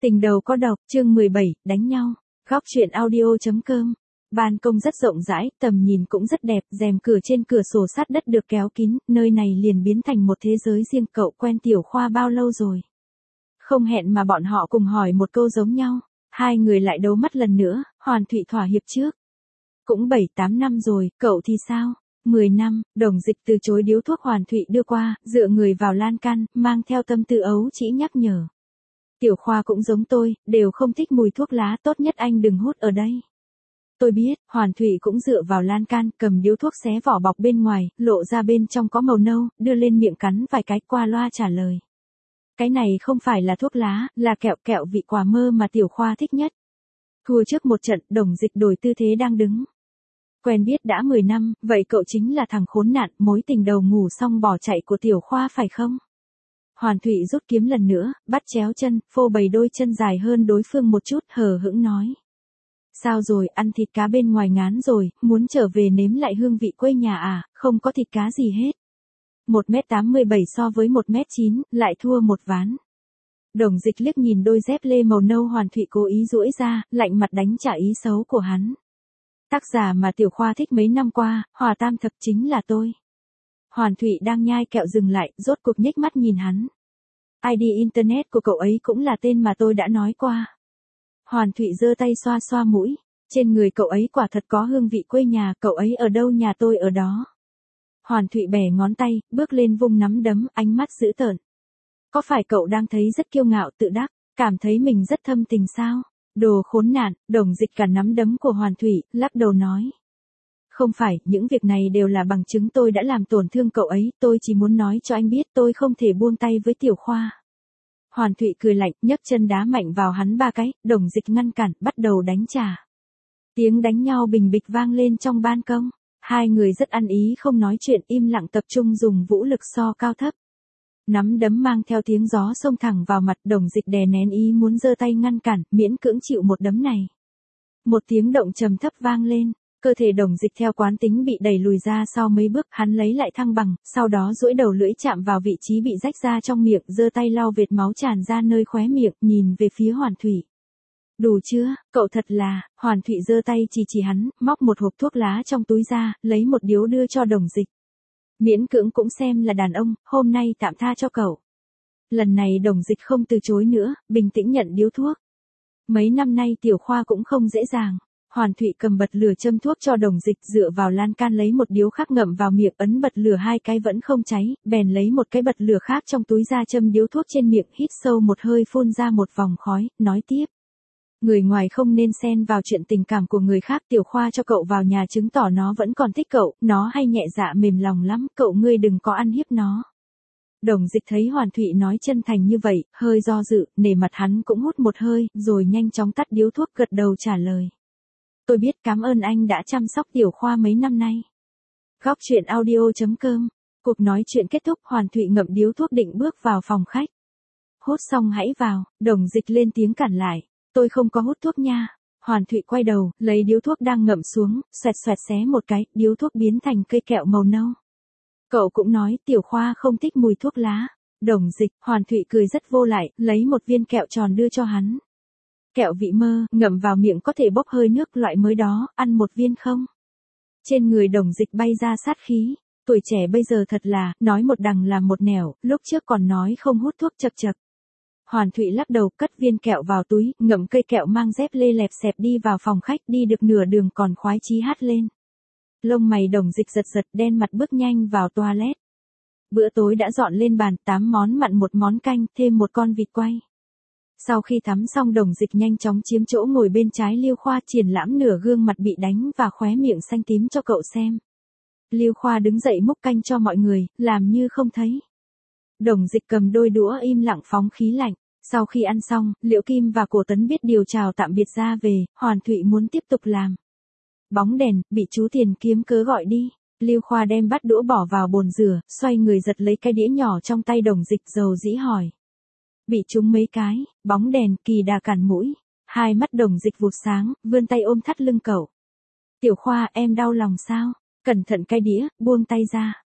Tình đầu có độc, chương 17, đánh nhau. Góc truyện audio.com. Ban công rất rộng rãi, tầm nhìn cũng rất đẹp, rèm cửa trên cửa sổ sát đất được kéo kín, nơi này liền biến thành một thế giới riêng. Cậu quen Tiểu Khoa bao lâu rồi? Không hẹn mà bọn họ cùng hỏi một câu giống nhau. Hai người lại đấu mắt lần nữa, Hoàn Thụy thỏa hiệp trước. Cũng 7-8 năm rồi, cậu thì sao? 10 năm, Đồng Dịch từ chối điếu thuốc Hoàn Thụy đưa qua, dựa người vào lan can, mang theo tâm tư ấu trĩ nhắc nhở. Tiểu Khoa cũng giống tôi, đều không thích mùi thuốc lá, tốt nhất anh đừng hút ở đây. Tôi biết, Hoàn Thụy cũng dựa vào lan can, cầm điếu thuốc xé vỏ bọc bên ngoài, lộ ra bên trong có màu nâu, đưa lên miệng cắn vài cái, qua loa trả lời. Cái này không phải là thuốc lá, là kẹo vị quả mơ mà Tiểu Khoa thích nhất. Thua trước một trận, Đồng Dịch đổi tư thế đang đứng. Quen biết đã 10 năm, vậy cậu chính là thằng khốn nạn, mối tình đầu ngủ xong bỏ chạy của Tiểu Khoa phải không? Hoàn Thụy rút kiếm lần nữa, bắt chéo chân, phô bày đôi chân dài hơn đối phương một chút, hờ hững nói. Sao rồi, ăn thịt cá bên ngoài ngán rồi, muốn trở về nếm lại hương vị quê nhà à, không có thịt cá gì hết. 1m87 so với 1m9, lại thua một ván. Đồng Dịch liếc nhìn đôi dép lê màu nâu Hoàn Thụy cố ý duỗi ra, lạnh mặt đánh trả ý xấu của hắn. Tác giả mà Tiểu Khoa thích mấy năm qua, Hòa Tam Thập chính là tôi. Hoàn Thụy đang nhai kẹo dừng lại, rốt cuộc nhếch mắt nhìn hắn. ID Internet của cậu ấy cũng là tên mà tôi đã nói qua. Hoàn Thụy giơ tay xoa xoa mũi. Trên người cậu ấy quả thật có hương vị quê nhà, cậu ấy ở đâu nhà tôi ở đó. Hoàn Thụy bẻ ngón tay, bước lên vung nắm đấm, ánh mắt dữ tợn. Có phải cậu đang thấy rất kiêu ngạo tự đắc, cảm thấy mình rất thâm tình sao? Đồ khốn nạn, Đồng Dịch cả nắm đấm của Hoàn Thụy, lắc đầu nói. Không phải, những việc này đều là bằng chứng tôi đã làm tổn thương cậu ấy, tôi chỉ muốn nói cho anh biết tôi không thể buông tay với Tiểu Khoa. Hoàn Thụy cười lạnh, nhấc chân đá mạnh vào hắn 3 cái, Đồng Dịch ngăn cản, bắt đầu đánh trả. Tiếng đánh nhau bình bịch vang lên trong ban công, hai người rất ăn ý không nói chuyện, im lặng tập trung dùng vũ lực so cao thấp. Nắm đấm mang theo tiếng gió xông thẳng vào mặt, Đồng Dịch đè nén ý muốn giơ tay ngăn cản, miễn cưỡng chịu một đấm này. Một tiếng động trầm thấp vang lên. Cơ thể Đồng Dịch theo quán tính bị đẩy lùi ra sau mấy bước, hắn lấy lại thăng bằng, sau đó duỗi đầu lưỡi chạm vào vị trí bị rách ra trong miệng, giơ tay lau vệt máu tràn ra nơi khóe miệng, nhìn về phía Hoàn Thụy. Đủ chưa, cậu thật là, Hoàn Thụy giơ tay chỉ hắn, móc một hộp thuốc lá trong túi ra, lấy một điếu đưa cho Đồng Dịch. Miễn cưỡng cũng xem là đàn ông, hôm nay tạm tha cho cậu. Lần này Đồng Dịch không từ chối nữa, bình tĩnh nhận điếu thuốc. Mấy năm nay Tiểu Khoa cũng không dễ dàng. Hoàn Thụy cầm bật lửa châm thuốc cho Đồng Dịch, dựa vào lan can lấy một điếu khác ngậm vào miệng, ấn bật lửa 2 cái vẫn không cháy, bèn lấy một cái bật lửa khác trong túi ra châm điếu thuốc trên miệng, hít sâu một hơi phun ra một vòng khói, nói tiếp. Người ngoài không nên xen vào chuyện tình cảm của người khác, Tiểu Khoa cho cậu vào nhà chứng tỏ nó vẫn còn thích cậu, nó hay nhẹ dạ mềm lòng lắm, cậu ngươi đừng có ăn hiếp nó. Đồng Dịch thấy Hoàn Thụy nói chân thành như vậy, hơi do dự, nể mặt hắn cũng hút một hơi, rồi nhanh chóng tắt điếu thuốc, gật đầu trả lời. Tôi biết, cảm ơn anh đã chăm sóc Tiểu Khoa mấy năm nay. Góc truyện audio.com. Cuộc nói chuyện kết thúc, Hoàn Thụy ngậm điếu thuốc định bước vào phòng khách. Hút xong hãy vào, Đồng Dịch lên tiếng cản lại. Tôi không có hút thuốc nha. Hoàn Thụy quay đầu, lấy điếu thuốc đang ngậm xuống, xoẹt xoẹt xé một cái, điếu thuốc biến thành cây kẹo màu nâu. Cậu cũng nói Tiểu Khoa không thích mùi thuốc lá. Đồng Dịch, Hoàn Thụy cười rất vô lại, lấy một viên kẹo tròn đưa cho hắn. Kẹo vị mơ, ngậm vào miệng có thể bốc hơi nước, loại mới đó, ăn một viên không? Trên người Đồng Dịch bay ra sát khí. Tuổi trẻ bây giờ thật là, nói một đằng làm một nẻo, lúc trước còn nói không hút thuốc chật chật. Hoàn Thụy lắc đầu, cất viên kẹo vào túi, ngậm cây kẹo mang dép lê lẹp xẹp đi vào phòng khách, đi được nửa đường còn khoái chí hát lên. Lông mày Đồng Dịch giật giật, đen mặt bước nhanh vào toilet. Bữa tối đã dọn lên bàn, 8 món mặn, 1 món canh, thêm 1 con vịt quay. Sau khi tắm xong, Đồng Dịch nhanh chóng chiếm chỗ ngồi bên trái Liêu Khoa, triển lãm nửa gương mặt bị đánh và khóe miệng xanh tím cho cậu xem. Liêu Khoa đứng dậy múc canh cho mọi người, làm như không thấy. Đồng Dịch cầm đôi đũa im lặng phóng khí lạnh. Sau khi ăn xong, Liễu Kim và Cổ Tấn biết điều chào tạm biệt ra về, Hoàn Thụy muốn tiếp tục làm. Bóng đèn, bị chú Tiền kiếm cớ gọi đi. Liêu Khoa đem bát đũa bỏ vào bồn rửa, xoay người giật lấy cái đĩa nhỏ trong tay Đồng Dịch, dầu dĩ hỏi. Bị trúng mấy cái, bóng đèn, kỳ đà cản mũi. Hai mắt Đồng Dịch vụt sáng, vươn tay ôm thắt lưng cậu. Tiểu Khoa, em đau lòng sao? Cẩn thận cái đĩa, buông tay ra.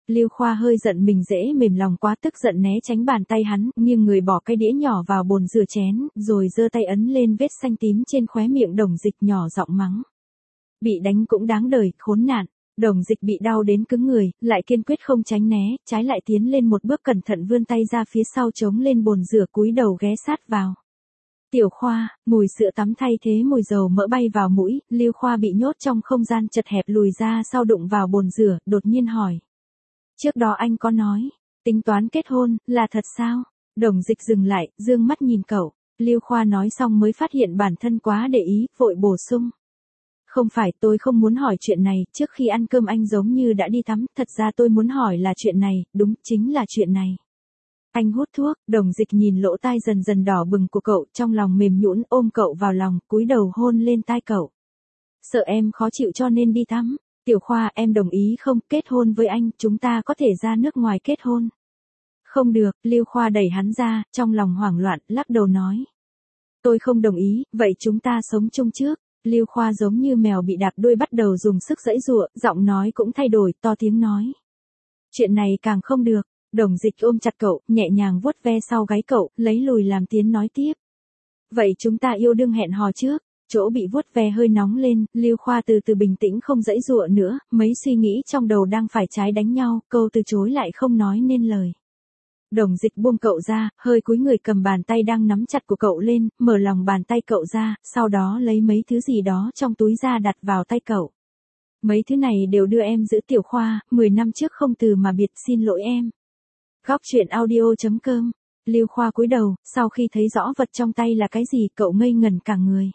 Lưu Khoa hơi giận mình dễ mềm lòng quá, tức giận né tránh bàn tay hắn, nghiêng người bỏ cái đĩa nhỏ vào bồn rửa chén, rồi giơ tay ấn lên vết xanh tím trên khóe miệng Đồng Dịch, nhỏ giọng mắng. Bị đánh cũng đáng đời, khốn nạn. Đồng Dịch bị đau đến cứng người, lại kiên quyết không tránh né, trái lại tiến lên một bước, cẩn thận vươn tay ra phía sau chống lên bồn rửa, cúi đầu ghé sát vào. Tiểu Khoa, mùi sữa tắm thay thế mùi dầu mỡ bay vào mũi, Lưu Khoa bị nhốt trong không gian chật hẹp lùi ra sau đụng vào bồn rửa, đột nhiên hỏi. Trước đó anh có nói, tính toán kết hôn, là thật sao? Đồng Dịch dừng lại, dương mắt nhìn cậu. Lưu Khoa nói xong mới phát hiện bản thân quá để ý, vội bổ sung. Không phải, tôi không muốn hỏi chuyện này, trước khi ăn cơm anh giống như đã đi tắm, thật ra tôi muốn hỏi là chuyện này, đúng, chính là chuyện này. Anh hút thuốc. Đồng Dịch nhìn lỗ tai dần dần đỏ bừng của cậu, trong lòng mềm nhũn, ôm cậu vào lòng, cúi đầu hôn lên tai cậu. Sợ em khó chịu cho nên đi tắm. Tiểu Khoa, em đồng ý không? Kết hôn với anh, chúng ta có thể ra nước ngoài kết hôn. Không được. Lưu Khoa đẩy hắn ra, trong lòng hoảng loạn, lắc đầu nói. Tôi không đồng ý, vậy chúng ta sống chung trước. Lưu Khoa giống như mèo bị đạp đuôi, bắt đầu dùng sức giãy giụa, giọng nói cũng thay đổi, to tiếng nói. Chuyện này càng không được. Đồng Dịch ôm chặt cậu, nhẹ nhàng vuốt ve sau gáy cậu, lấy lùi làm tiến nói tiếp. Vậy chúng ta yêu đương hẹn hò trước. Chỗ bị vuốt ve hơi nóng lên, Lưu Khoa từ từ bình tĩnh, không giãy giụa nữa, mấy suy nghĩ trong đầu đang phải trái đánh nhau, câu từ chối lại không nói nên lời. Đồng Dịch buông cậu ra, hơi cúi người cầm bàn tay đang nắm chặt của cậu lên, mở lòng bàn tay cậu ra, sau đó lấy mấy thứ gì đó trong túi ra đặt vào tay cậu. Mấy thứ này đều đưa em giữ. Tiểu Khoa, 10 năm trước không từ mà biệt, xin lỗi em. Góc truyện audio.com. Lưu Khoa cúi đầu, sau khi thấy rõ vật trong tay là cái gì, cậu ngây ngẩn cả người.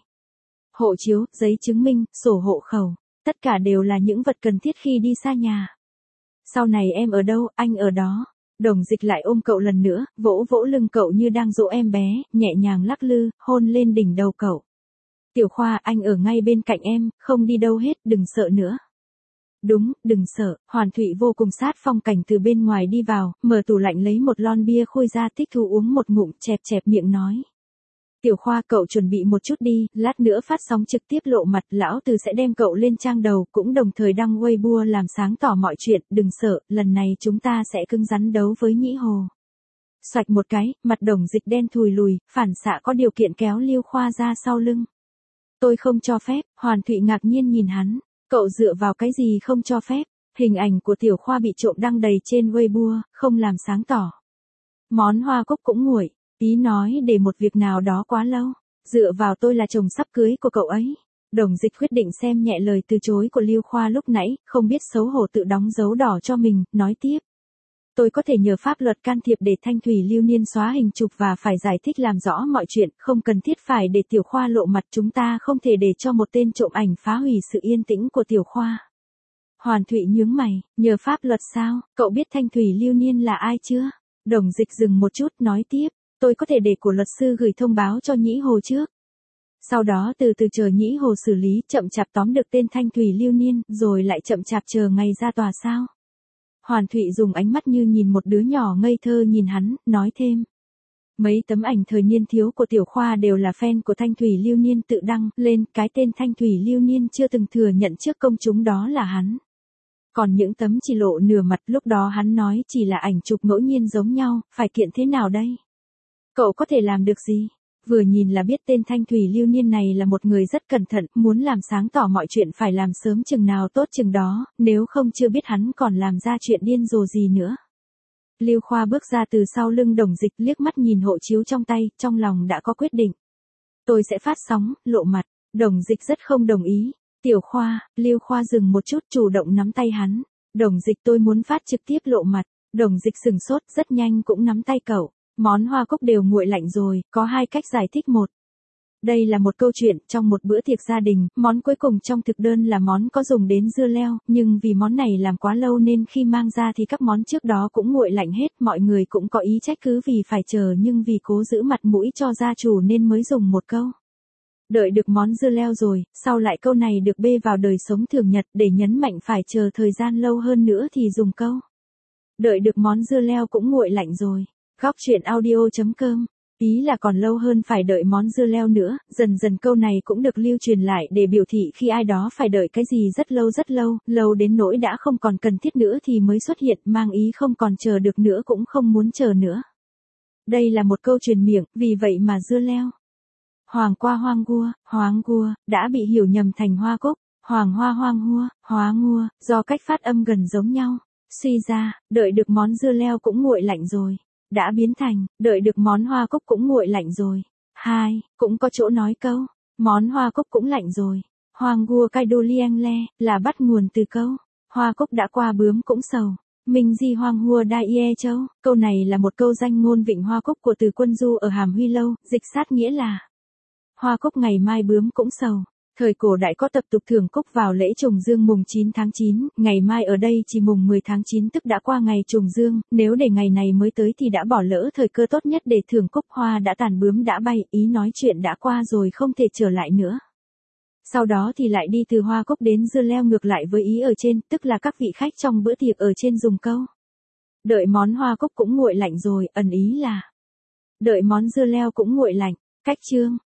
Hộ chiếu, giấy chứng minh, sổ hộ khẩu, tất cả đều là những vật cần thiết khi đi xa nhà. Sau này em ở đâu, anh ở đó. Đồng Dịch lại ôm cậu lần nữa, vỗ vỗ lưng cậu như đang dỗ em bé, nhẹ nhàng lắc lư, hôn lên đỉnh đầu cậu. Tiểu Khoa, anh ở ngay bên cạnh em, không đi đâu hết, đừng sợ nữa. Đúng, đừng sợ. Hoàn Thụy vô cùng sát phong cảnh từ bên ngoài đi vào, mở tủ lạnh lấy một lon bia khui ra, thích thú uống một ngụm, chẹp chẹp miệng nói. Tiểu Khoa, cậu chuẩn bị một chút đi, lát nữa phát sóng trực tiếp Lộ Mặt, lão Từ sẽ đem cậu lên trang đầu, cũng đồng thời đăng Weibo làm sáng tỏ mọi chuyện, đừng sợ, lần này chúng ta sẽ cứng rắn đấu với Nhĩ Hồ. Xoạch một cái, mặt Đồng Dịch đen thùi lùi, phản xạ có điều kiện kéo Lưu Khoa ra sau lưng. Tôi không cho phép. Hoàn Thụy ngạc nhiên nhìn hắn, cậu dựa vào cái gì không cho phép? Hình ảnh của Tiểu Khoa bị trộm đăng đầy trên Weibo, không làm sáng tỏ. Món hoa cúc cũng nguội. Ý nói để một việc nào đó quá lâu. Dựa vào tôi là chồng sắp cưới của cậu ấy. Đồng Dịch quyết định xem nhẹ lời từ chối của Lưu Khoa lúc nãy, không biết xấu hổ tự đóng dấu đỏ cho mình, nói tiếp. Tôi có thể nhờ pháp luật can thiệp để Thanh Thủy Lưu Niên xóa hình chụp và phải giải thích làm rõ mọi chuyện, không cần thiết phải để Tiểu Khoa lộ mặt, chúng ta không thể để cho một tên trộm ảnh phá hủy sự yên tĩnh của Tiểu Khoa. Hoàn Thụy nhướng mày, nhờ pháp luật sao, cậu biết Thanh Thủy Lưu Niên là ai chưa? Đồng Dịch dừng một chút, nói tiếp. Tôi có thể để của luật sư gửi thông báo cho Nhĩ Hồ trước. Sau đó từ từ chờ Nhĩ Hồ xử lý, chậm chạp tóm được tên Thanh Thủy Lưu Niên, rồi lại chậm chạp chờ ngày ra tòa sao? Hoàn Thụy dùng ánh mắt như nhìn một đứa nhỏ ngây thơ nhìn hắn, nói thêm. Mấy tấm ảnh thời niên thiếu của Tiểu Khoa đều là fan của Thanh Thủy Lưu Niên tự đăng lên, cái tên Thanh Thủy Lưu Niên chưa từng thừa nhận trước công chúng đó là hắn. Còn những tấm chỉ lộ nửa mặt, lúc đó hắn nói chỉ là ảnh chụp ngẫu nhiên giống nhau, phải kiện thế nào đây? Cậu có thể làm được gì? Vừa nhìn là biết tên Thanh Thủy Lưu Niên này là một người rất cẩn thận, muốn làm sáng tỏ mọi chuyện phải làm sớm chừng nào tốt chừng đó, nếu không chưa biết hắn còn làm ra chuyện điên rồ gì nữa. Lưu Khoa bước ra từ sau lưng Đồng Dịch, liếc mắt nhìn hộ chiếu trong tay, trong lòng đã có quyết định. Tôi sẽ phát sóng, Lộ Mặt. Đồng Dịch rất không đồng ý. Tiểu Khoa. Lưu Khoa dừng một chút, chủ động nắm tay hắn. Đồng Dịch, tôi muốn phát trực tiếp Lộ Mặt. Đồng Dịch sừng sốt, rất nhanh cũng nắm tay cậu. Món hoa cúc đều nguội lạnh rồi, có hai cách giải thích. Một, đây là một câu chuyện, trong một bữa tiệc gia đình, món cuối cùng trong thực đơn là món có dùng đến dưa leo, nhưng vì món này làm quá lâu nên khi mang ra thì các món trước đó cũng nguội lạnh hết, mọi người cũng có ý trách cứ vì phải chờ nhưng vì cố giữ mặt mũi cho gia chủ nên mới dùng một câu. Đợi được món dưa leo rồi, sau lại câu này được bê vào đời sống thường nhật để nhấn mạnh phải chờ thời gian lâu hơn nữa thì dùng câu. Đợi được món dưa leo cũng nguội lạnh rồi. Góc truyện audio.com Ý là còn lâu hơn phải đợi món dưa leo nữa, dần dần câu này cũng được lưu truyền lại để biểu thị khi ai đó phải đợi cái gì rất lâu, lâu đến nỗi đã không còn cần thiết nữa thì mới xuất hiện, mang ý không còn chờ được nữa cũng không muốn chờ nữa. Đây là một câu truyền miệng, vì vậy mà dưa leo. Hoàng qua hoang gua, đã bị hiểu nhầm thành hoa cúc, hoàng hoa hoang hua, hóa ngua, do cách phát âm gần giống nhau. Suy ra, đợi được món dưa leo cũng nguội lạnh rồi. Đã biến thành, đợi được món hoa cúc cũng nguội lạnh rồi. 2. Cũng có chỗ nói câu, món hoa cúc cũng lạnh rồi. Hoang gua cai đô lieng le, là bắt nguồn từ câu, hoa cúc đã qua bướm cũng sầu. Minh di hoang hua đai ie châu, câu này là một câu danh ngôn vịnh hoa cúc của từ Quân Du ở Hàm Huy Lâu, dịch sát nghĩa là hoa cúc ngày mai bướm cũng sầu. Thời cổ đại có tập tục thưởng cúc vào lễ trùng dương mùng 9 tháng 9, ngày mai ở đây chỉ mùng 10 tháng 9 tức đã qua ngày trùng dương, nếu để ngày này mới tới thì đã bỏ lỡ thời cơ tốt nhất để thưởng cúc, hoa đã tàn bướm đã bay, ý nói chuyện đã qua rồi không thể trở lại nữa. Sau đó thì lại đi từ hoa cúc đến dưa leo ngược lại với ý ở trên, tức là các vị khách trong bữa tiệc ở trên dùng câu. Đợi món hoa cúc cũng nguội lạnh rồi, ẩn ý là đợi món dưa leo cũng nguội lạnh. Cách chương